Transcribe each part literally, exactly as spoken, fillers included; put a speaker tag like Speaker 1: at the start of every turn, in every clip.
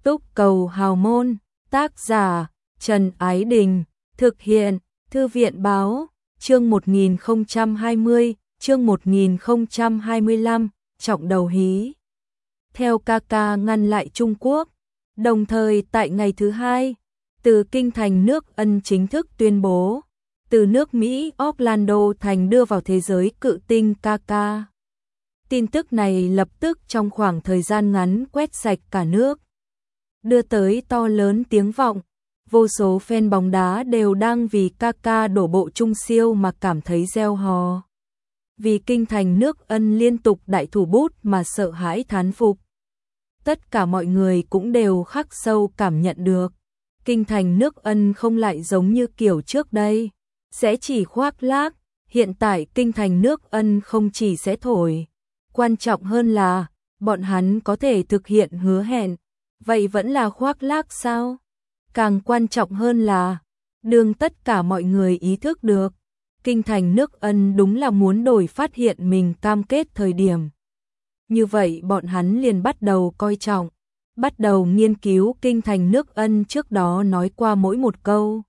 Speaker 1: Túc Cầu Hào Môn, tác giả Trần Ái Đình, thực hiện Thư viện Báo, chương một nghìn không trăm hai mươi, chương một nghìn không trăm hai mươi lăm, trọng đầu hí. Theo ca ca ngăn lại Trung Quốc, đồng thời tại ngày thứ hai, từ kinh thành nước Ân chính thức tuyên bố, từ nước Mỹ Orlando thành đưa vào thế giới cự tinh ca ca. Tin tức này lập tức trong khoảng thời gian ngắn quét sạch cả nước, đưa tới to lớn tiếng vọng. Vô số fan bóng đá đều đang vì ca ca đổ bộ trung siêu mà cảm thấy reo hò. Vì kinh thành nước Ân liên tục đại thủ bút mà sợ hãi thán phục. Tất cả mọi người cũng đều khắc sâu cảm nhận được. Kinh thành nước Ân không lại giống như kiểu trước đây, sẽ chỉ khoác lác. Hiện tại kinh thành nước Ân không chỉ sẽ thổi, quan trọng hơn là bọn hắn có thể thực hiện hứa hẹn. Vậy vẫn là khoác lác sao? Càng quan trọng hơn là đương tất cả mọi người ý thức được, kinh thành nước Ân đúng là muốn đổi phát hiện mình cam kết thời điểm. Như vậy bọn hắn liền bắt đầu coi trọng, bắt đầu nghiên cứu kinh thành nước Ân trước đó nói qua mỗi một câu.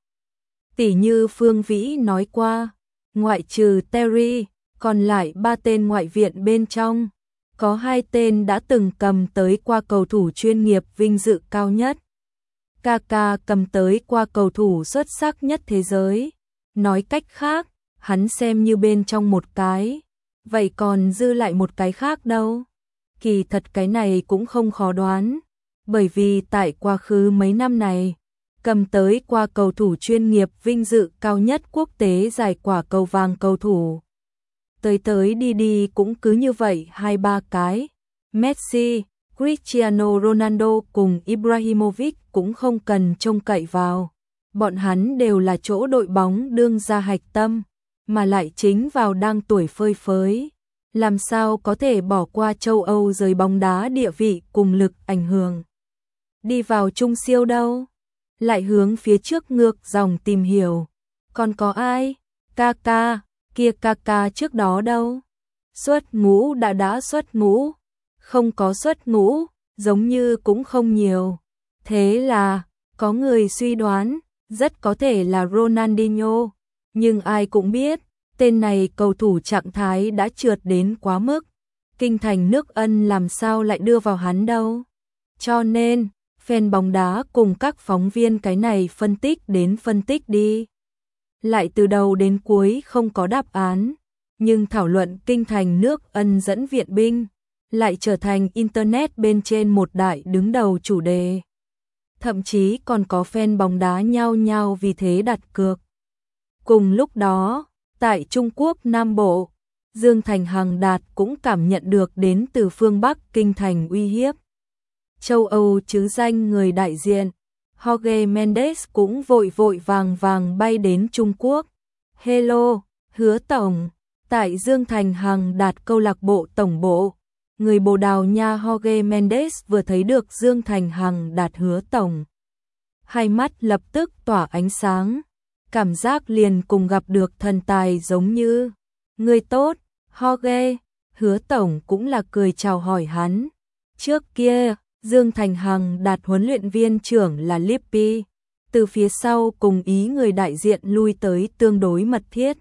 Speaker 1: Tỉ như Phương Vĩ nói qua, ngoại trừ Terry, còn lại ba tên ngoại viện bên trong, có hai tên đã từng cầm tới qua cầu thủ chuyên nghiệp vinh dự cao nhất. ca ca cầm tới qua cầu thủ xuất sắc nhất thế giới. Nói cách khác, hắn xem như bên trong một cái, vậy còn dư lại một cái khác đâu? Kỳ thật cái này cũng không khó đoán, bởi vì tại quá khứ mấy năm này, cầm tới qua cầu thủ chuyên nghiệp vinh dự cao nhất quốc tế giải quả cầu vàng cầu thủ. Tới tới đi đi cũng cứ như vậy hai ba cái. Messi, Cristiano Ronaldo cùng Ibrahimovic cũng không cần trông cậy vào. Bọn hắn đều là chỗ đội bóng đương ra hạch tâm, mà lại chính vào đang tuổi phơi phới. Làm sao có thể bỏ qua châu Âu giới bóng đá địa vị cùng lực ảnh hưởng. Đi vào trung siêu đâu? Lại hướng phía trước ngược dòng tìm hiểu. Còn có ai? ca ca, kia ca ca trước đó đâu? Xuất ngũ đã đã xuất ngũ. Không có xuất ngũ, giống như cũng không nhiều. Thế là, có người suy đoán, rất có thể là Ronaldinho. Nhưng ai cũng biết, tên này cầu thủ trạng thái đã trượt đến quá mức. Kinh thành nước Ân làm sao lại đưa vào hắn đâu. Cho nên, fan bóng đá cùng các phóng viên cái này phân tích đến phân tích đi. Lại từ đầu đến cuối không có đáp án. Nhưng thảo luận kinh thành nước Ân dẫn viện binh lại trở thành Internet bên trên một đại đứng đầu chủ đề. Thậm chí còn có fan bóng đá nhao nhao vì thế đặt cược. Cùng lúc đó, tại Trung Quốc Nam Bộ, Dương Thành Hằng Đạt cũng cảm nhận được đến từ phương Bắc kinh thành uy hiếp. Châu Âu chứ danh người đại diện, Jorge Mendes cũng vội vội vàng vàng bay đến Trung Quốc. Hello, Hứa Tổng, tại Dương Thành Hằng Đạt câu lạc bộ tổng bộ. Người Bồ Đào Nha Jorge Mendes vừa thấy được Dương Thành Hằng Đạt Hứa Tổng. Hai mắt lập tức tỏa ánh sáng, cảm giác liền cùng gặp được thần tài giống như. Người tốt, Jorge, Hứa Tổng cũng là cười chào hỏi hắn. Trước kia, Dương Thành Hằng Đạt huấn luyện viên trưởng là Lippi, từ phía sau cùng ý người đại diện lui tới tương đối mật thiết.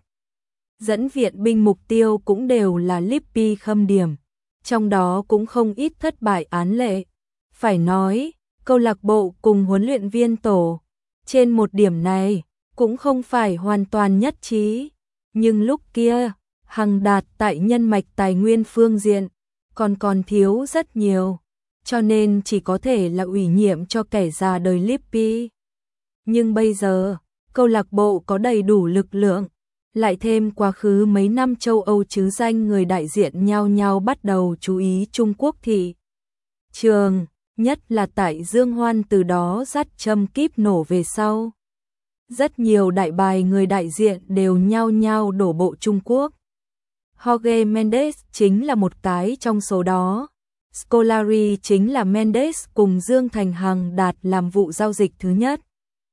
Speaker 1: Dẫn viện binh mục tiêu cũng đều là Lippi khâm điểm. Trong đó cũng không ít thất bại án lệ. Phải nói, câu lạc bộ cùng huấn luyện viên tổ, trên một điểm này, cũng không phải hoàn toàn nhất trí. Nhưng lúc kia, Hằng Đạt tại nhân mạch tài nguyên phương diện, còn còn thiếu rất nhiều. Cho nên chỉ có thể là ủy nhiệm cho kẻ già đời Lippi. Nhưng bây giờ, câu lạc bộ có đầy đủ lực lượng. Lại thêm quá khứ mấy năm châu Âu chứ danh người đại diện nhao nhao bắt đầu chú ý Trung Quốc thị trường, nhất là tại Dương Hoan từ đó dắt châm kíp nổ về sau. Rất nhiều đại bài người đại diện đều nhao nhao đổ bộ Trung Quốc. Jorge Mendes chính là một cái trong số đó. Scolari chính là Mendes cùng Dương Thành Hằng Đạt làm vụ giao dịch thứ nhất.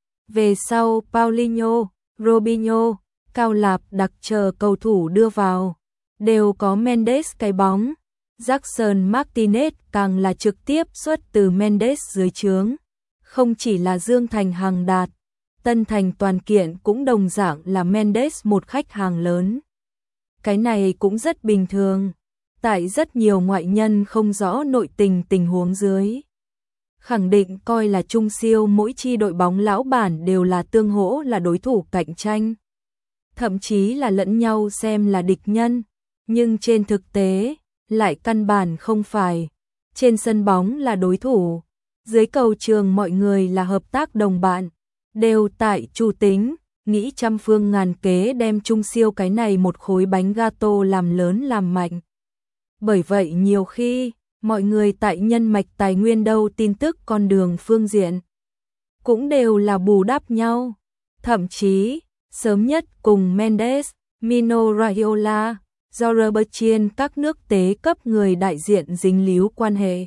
Speaker 1: Về sau Paulinho, Robinho, Cao Lạp đặc chờ cầu thủ đưa vào, đều có Mendes cái bóng. Jackson Martinez càng là trực tiếp xuất từ Mendes dưới trướng. Không chỉ là Dương Thành Hằng Đạt, Tân Thành Toàn Kiện cũng đồng dạng là Mendes một khách hàng lớn. Cái này cũng rất bình thường, tại rất nhiều ngoại nhân không rõ nội tình tình huống dưới. Khẳng định coi là trung siêu mỗi chi đội bóng lão bản đều là tương hỗ là đối thủ cạnh tranh. Thậm chí là lẫn nhau xem là địch nhân, nhưng trên thực tế, lại căn bản không phải. Trên sân bóng là đối thủ, dưới cầu trường mọi người là hợp tác đồng bạn, đều tại chủ tính, nghĩ trăm phương ngàn kế đem trung siêu cái này một khối bánh gato làm lớn làm mạnh. Bởi vậy nhiều khi, mọi người tại nhân mạch tài nguyên đâu tin tức con đường phương diện, cũng đều là bù đắp nhau. Thậm chí, sớm nhất cùng Mendes, Mino Raiola, Robertson các nước tế cấp người đại diện dính líu quan hệ.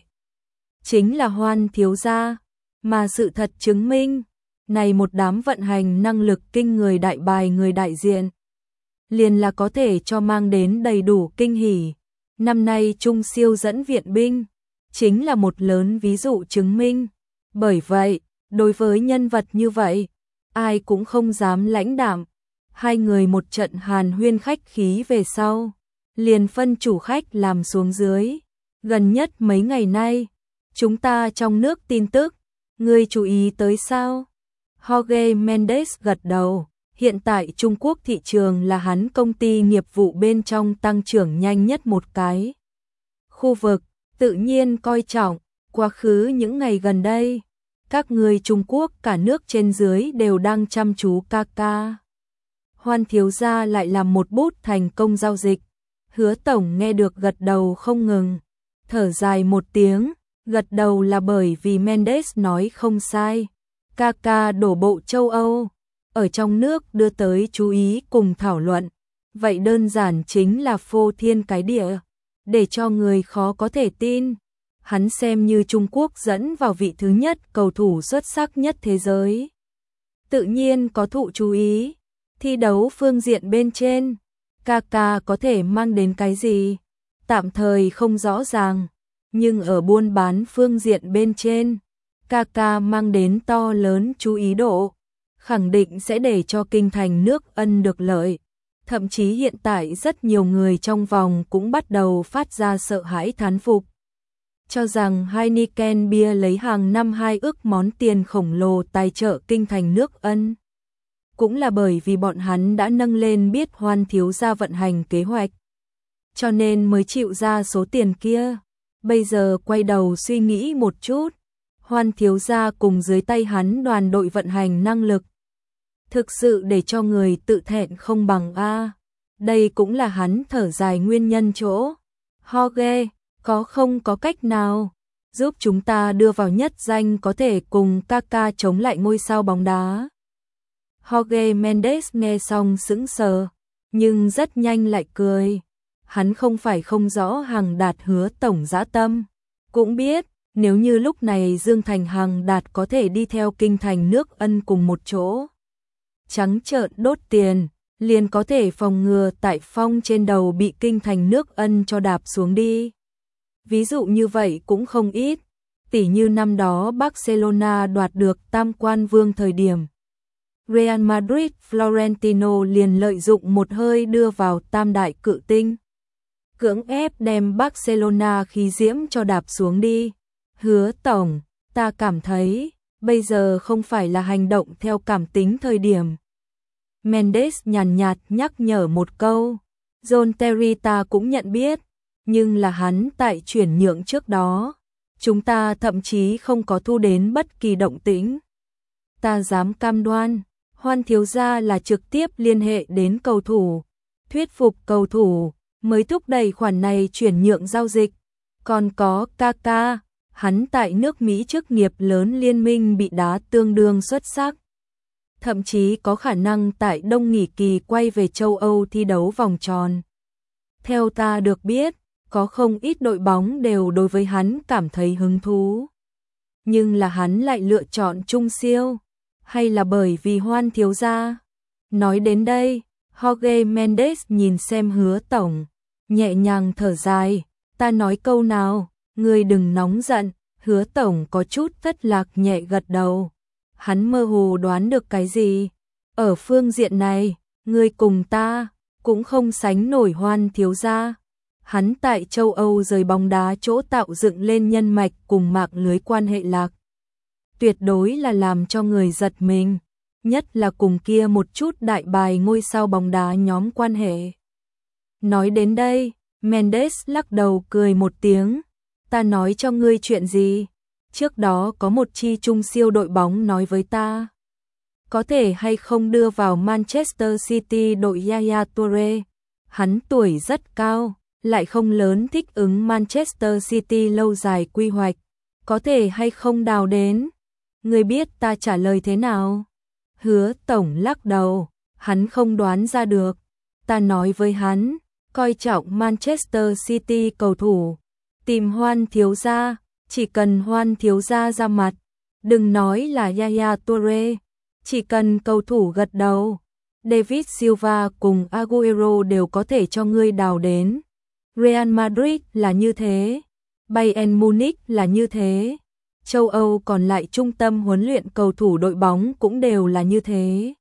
Speaker 1: Chính là Hoan thiếu gia, mà sự thật chứng minh, này một đám vận hành năng lực kinh người đại bài người đại diện, liền là có thể cho mang đến đầy đủ kinh hỉ. Năm nay trung siêu dẫn viện binh, chính là một lớn ví dụ chứng minh. Bởi vậy, đối với nhân vật như vậy, ai cũng không dám lãnh đạm. Hai người một trận hàn huyên khách khí về sau, liền phân chủ khách làm xuống dưới. Gần nhất mấy ngày nay, chúng ta trong nước tin tức, ngươi chú ý tới sao? Jorge Mendes gật đầu, hiện tại Trung Quốc thị trường là hắn công ty nghiệp vụ bên trong tăng trưởng nhanh nhất một cái. Khu vực, tự nhiên coi trọng, quá khứ những ngày gần đây, các người Trung Quốc cả nước trên dưới đều đang chăm chú ca ca. Hoan thiếu gia lại làm một bút thành công giao dịch. Hứa tổng nghe được gật đầu không ngừng, thở dài một tiếng, gật đầu là bởi vì Mendes nói không sai. Ca ca đổ bộ châu Âu, ở trong nước đưa tới chú ý cùng thảo luận. Vậy đơn giản chính là phô thiên cái địa, để cho người khó có thể tin. Hắn xem như Trung Quốc dẫn vào vị thứ nhất cầu thủ xuất sắc nhất thế giới. Tự nhiên có thụ chú ý. Thi đấu phương diện bên trên, Kaka có thể mang đến cái gì? Tạm thời không rõ ràng, nhưng ở buôn bán phương diện bên trên, Kaka mang đến to lớn chú ý độ, khẳng định sẽ để cho kinh thành nước Ân được lợi. Thậm chí hiện tại rất nhiều người trong vòng cũng bắt đầu phát ra sợ hãi thán phục, cho rằng Heineken Bia lấy hàng năm hai ức món tiền khổng lồ tài trợ kinh thành nước Ân. Cũng là bởi vì bọn hắn đã nâng lên biết Hoan thiếu gia vận hành kế hoạch, cho nên mới chịu ra số tiền kia. Bây giờ quay đầu suy nghĩ một chút, Hoan thiếu gia cùng dưới tay hắn đoàn đội vận hành năng lực, thực sự để cho người tự thẹn không bằng a. Đây cũng là hắn thở dài nguyên nhân chỗ. Jorge, có không có cách nào giúp chúng ta đưa vào nhất danh có thể cùng Kaka chống lại ngôi sao bóng đá? Jorge Mendes nghe xong sững sờ, nhưng rất nhanh lại cười. Hắn không phải không rõ Hằng Đạt Hứa tổng dã tâm, cũng biết nếu như lúc này Dương Thành Hằng Đạt có thể đi theo kinh thành nước Ân cùng một chỗ, trắng trợn đốt tiền, liền có thể phòng ngừa tại phong trên đầu bị kinh thành nước Ân cho đạp xuống đi. Ví dụ như vậy cũng không ít, tỉ như năm đó Barcelona đoạt được tam quan vương thời điểm, Real Madrid Florentino liền lợi dụng một hơi đưa vào tam đại cự tinh, cưỡng ép đem Barcelona khí diễm cho đạp xuống đi. Hứa tổng, ta cảm thấy bây giờ không phải là hành động theo cảm tính thời điểm. Mendes nhàn nhạt nhắc nhở một câu. John Terry ta cũng nhận biết, nhưng là hắn tại chuyển nhượng trước đó, chúng ta thậm chí không có thu đến bất kỳ động tĩnh. Ta dám cam đoan, Hoan thiếu gia là trực tiếp liên hệ đến cầu thủ, thuyết phục cầu thủ, mới thúc đẩy khoản này chuyển nhượng giao dịch. Còn có Kaka, hắn tại nước Mỹ chức nghiệp lớn liên minh bị đá tương đương xuất sắc. Thậm chí có khả năng tại đông nghỉ kỳ quay về châu Âu thi đấu vòng tròn. Theo ta được biết, có không ít đội bóng đều đối với hắn cảm thấy hứng thú. Nhưng là hắn lại lựa chọn trung siêu, hay là bởi vì Hoan thiếu gia? Nói đến đây, Jorge Mendes nhìn xem Hứa tổng, nhẹ nhàng thở dài, Ta nói câu nào, ngươi đừng nóng giận. Hứa tổng có chút thất lạc nhẹ gật đầu. Hắn mơ hồ đoán được cái gì. Ở phương diện này, ngươi cùng ta cũng không sánh nổi Hoan thiếu gia. Hắn tại châu Âu rời bóng đá chỗ tạo dựng lên nhân mạch cùng mạng lưới quan hệ lạc. Tuyệt đối là làm cho người giật mình, nhất là cùng kia một chút đại bài ngôi sao bóng đá nhóm quan hệ. Nói đến đây, Mendes lắc đầu cười một tiếng. Ta nói cho ngươi chuyện gì? Trước đó có một chi trung siêu đội bóng nói với ta. Có thể hay không đưa vào Manchester City đội Yaya Toure. Hắn tuổi rất cao, lại không lớn thích ứng Manchester City lâu dài quy hoạch. Có thể hay không đào đến? Ngươi biết ta trả lời thế nào? Hứa tổng lắc đầu, hắn không đoán ra được. Ta nói với hắn, coi trọng Manchester City cầu thủ. Tìm Hoan thiếu gia, chỉ cần Hoan thiếu gia ra mặt. Đừng nói là Yaya Toure, chỉ cần cầu thủ gật đầu. David Silva cùng Agüero đều có thể cho ngươi đào đến. Real Madrid là như thế, Bayern Munich là như thế. Châu Âu còn lại trung tâm huấn luyện cầu thủ đội bóng cũng đều là như thế.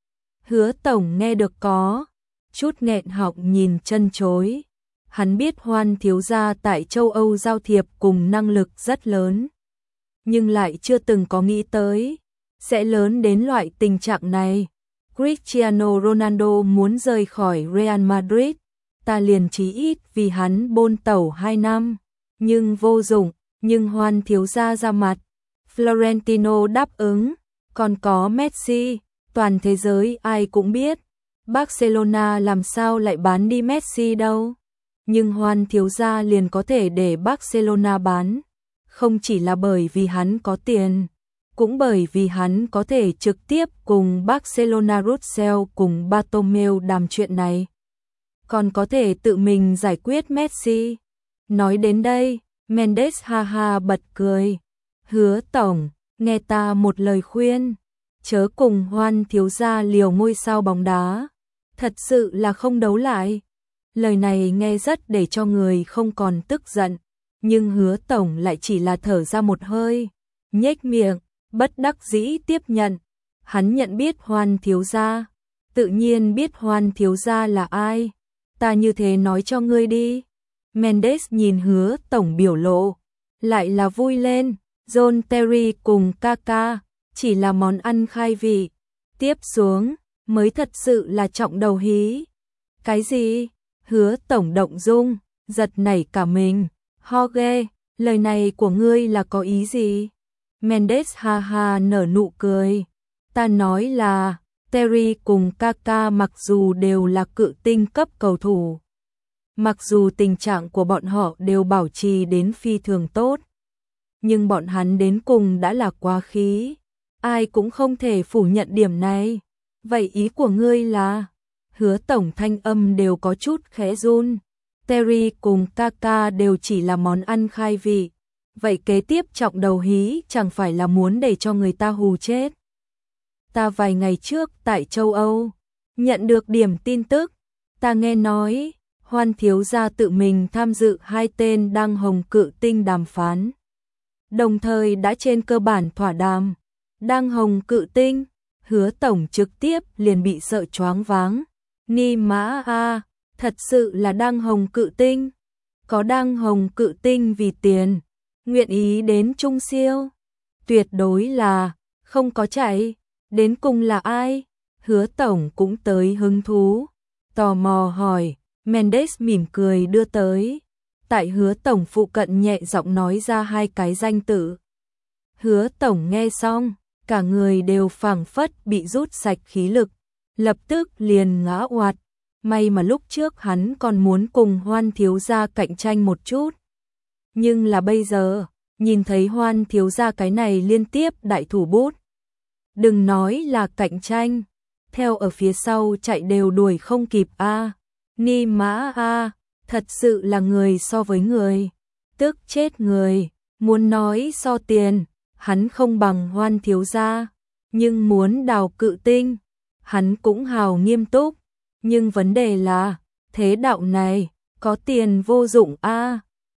Speaker 1: Hứa tổng nghe được có chút nghẹn họng nhìn chân chối. Hắn biết Hoan thiếu gia tại châu Âu giao thiệp cùng năng lực rất lớn, nhưng lại chưa từng có nghĩ tới sẽ lớn đến loại tình trạng này. Cristiano Ronaldo muốn rời khỏi Real Madrid, ta liền chí ít vì hắn bôn tẩu hai năm, nhưng vô dụng. Nhưng Hoan thiếu gia ra mặt, Florentino đáp ứng, còn có Messi, toàn thế giới ai cũng biết, Barcelona làm sao lại bán đi Messi đâu. Nhưng Hoan thiếu gia liền có thể để Barcelona bán, không chỉ là bởi vì hắn có tiền, cũng bởi vì hắn có thể trực tiếp cùng Barcelona Russell cùng Bartomeu đàm chuyện này, còn có thể tự mình giải quyết Messi. Nói đến đây, Mendes ha ha bật cười. Hứa tổng, nghe ta một lời khuyên, chớ cùng Hoan thiếu gia liều ngôi sao bóng đá, thật sự là không đấu lại. Lời này nghe rất để cho người không còn tức giận, nhưng Hứa tổng lại chỉ là thở ra một hơi, nhếch miệng, bất đắc dĩ tiếp nhận. Hắn nhận biết Hoan thiếu gia, tự nhiên biết Hoan thiếu gia là ai. Ta như thế nói cho ngươi đi. Mendes nhìn Hứa tổng biểu lộ, lại là vui lên. John Terry cùng Kaka chỉ là món ăn khai vị, tiếp xuống mới thật sự là trọng đầu hí. Cái gì? Hứa tổng động dung, giật nảy cả mình. Jorge, lời này của ngươi là có ý gì? Mendes ha ha nở nụ cười. Ta nói là Terry cùng Kaka mặc dù đều là cự tinh cấp cầu thủ, mặc dù tình trạng của bọn họ đều bảo trì đến phi thường tốt, nhưng bọn hắn đến cùng đã là quá khí. Ai cũng không thể phủ nhận điểm này. Vậy ý của ngươi là? Hứa tổng thanh âm đều có chút khẽ run. Terry cùng Kaka đều chỉ là món ăn khai vị. Vậy kế tiếp trọng đầu hí chẳng phải là muốn để cho người ta hù chết. Ta vài ngày trước tại châu Âu nhận được điểm tin tức. Ta nghe nói Hoan thiếu gia tự mình tham dự hai tên đang hồng cự tinh đàm phán, đồng thời đã trên cơ bản thỏa đàm. Đang hồng cự tinh, Hứa tổng trực tiếp liền bị sợ choáng váng. Ni mã a, thật sự là đang hồng cự tinh? Có đang hồng cự tinh vì tiền nguyện ý đến trung siêu? Tuyệt đối là không có chạy. Đến cùng là ai? Hứa tổng cũng tới hứng thú, tò mò hỏi. Mendes mỉm cười đưa tới. Tại Hứa tổng phụ cận nhẹ giọng nói ra hai cái danh tự. Hứa tổng nghe xong, cả người đều phảng phất bị rút sạch khí lực, lập tức liền ngã oạt. May mà lúc trước hắn còn muốn cùng Hoan thiếu gia cạnh tranh một chút. Nhưng là bây giờ, nhìn thấy Hoan thiếu gia cái này liên tiếp đại thủ bút, đừng nói là cạnh tranh, theo ở phía sau chạy đều đuổi không kịp a. Ni mã a, thật sự là người so với người, tức chết người. Muốn nói so tiền, hắn không bằng Hoan thiếu gia, nhưng muốn đào cự tinh, hắn cũng hào nghiêm túc. Nhưng vấn đề là, thế đạo này, có tiền vô dụng a.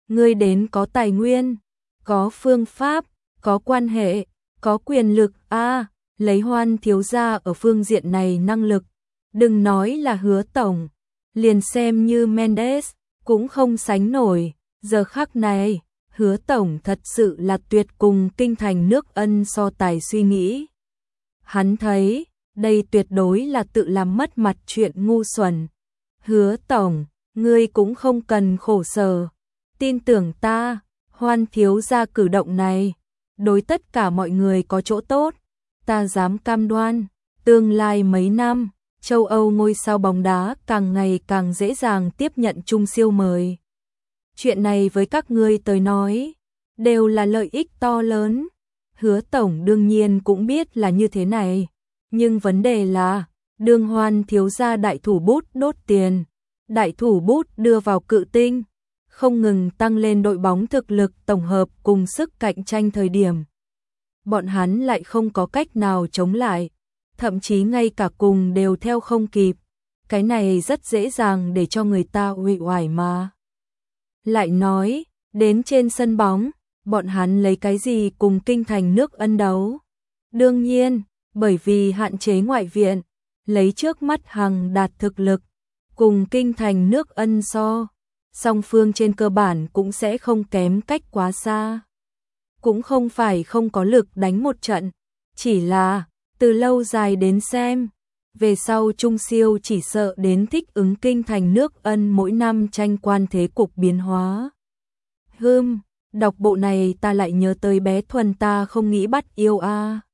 Speaker 1: ngươi đến có tài nguyên, có phương pháp, có quan hệ, có quyền lực a, lấy Hoan thiếu gia ở phương diện này năng lực, đừng nói là Hứa tổng, liền xem như Mendes cũng không sánh nổi. Giờ khắc này, Hứa tổng thật sự là tuyệt cùng kinh thành nước Ân so tài suy nghĩ. Hắn thấy, đây tuyệt đối là tự làm mất mặt chuyện ngu xuẩn. Hứa tổng, ngươi cũng không cần khổ sở, tin tưởng ta, Hoan thiếu gia cử động này, đối tất cả mọi người có chỗ tốt, ta dám cam đoan, tương lai mấy năm, châu Âu ngôi sao bóng đá càng ngày càng dễ dàng tiếp nhận trung siêu mời. Chuyện này với các ngươi tới nói, đều là lợi ích to lớn. Hứa tổng đương nhiên cũng biết là như thế này, nhưng vấn đề là, đương Hoan thiếu gia đại thủ bút đốt tiền, đại thủ bút đưa vào cự tinh, không ngừng tăng lên đội bóng thực lực tổng hợp cùng sức cạnh tranh thời điểm. Bọn hắn lại không có cách nào chống lại, thậm chí ngay cả cùng đều theo không kịp. Cái này rất dễ dàng để cho người ta uể oải mà. Lại nói, đến trên sân bóng, bọn hắn lấy cái gì cùng kinh thành nước Ân đấu? Đương nhiên, bởi vì hạn chế ngoại viện, lấy trước mắt Hằng Đạt thực lực, cùng kinh thành nước Ân so, song phương trên cơ bản cũng sẽ không kém cách quá xa. Cũng không phải không có lực đánh một trận, chỉ là, từ lâu dài đến xem, về sau trung siêu chỉ sợ đến thích ứng kinh thành nước Ân mỗi năm tranh quan thế cục biến hóa. Hừm, đọc bộ này ta lại nhớ tới bé Thuần ta không nghĩ bắt yêu a.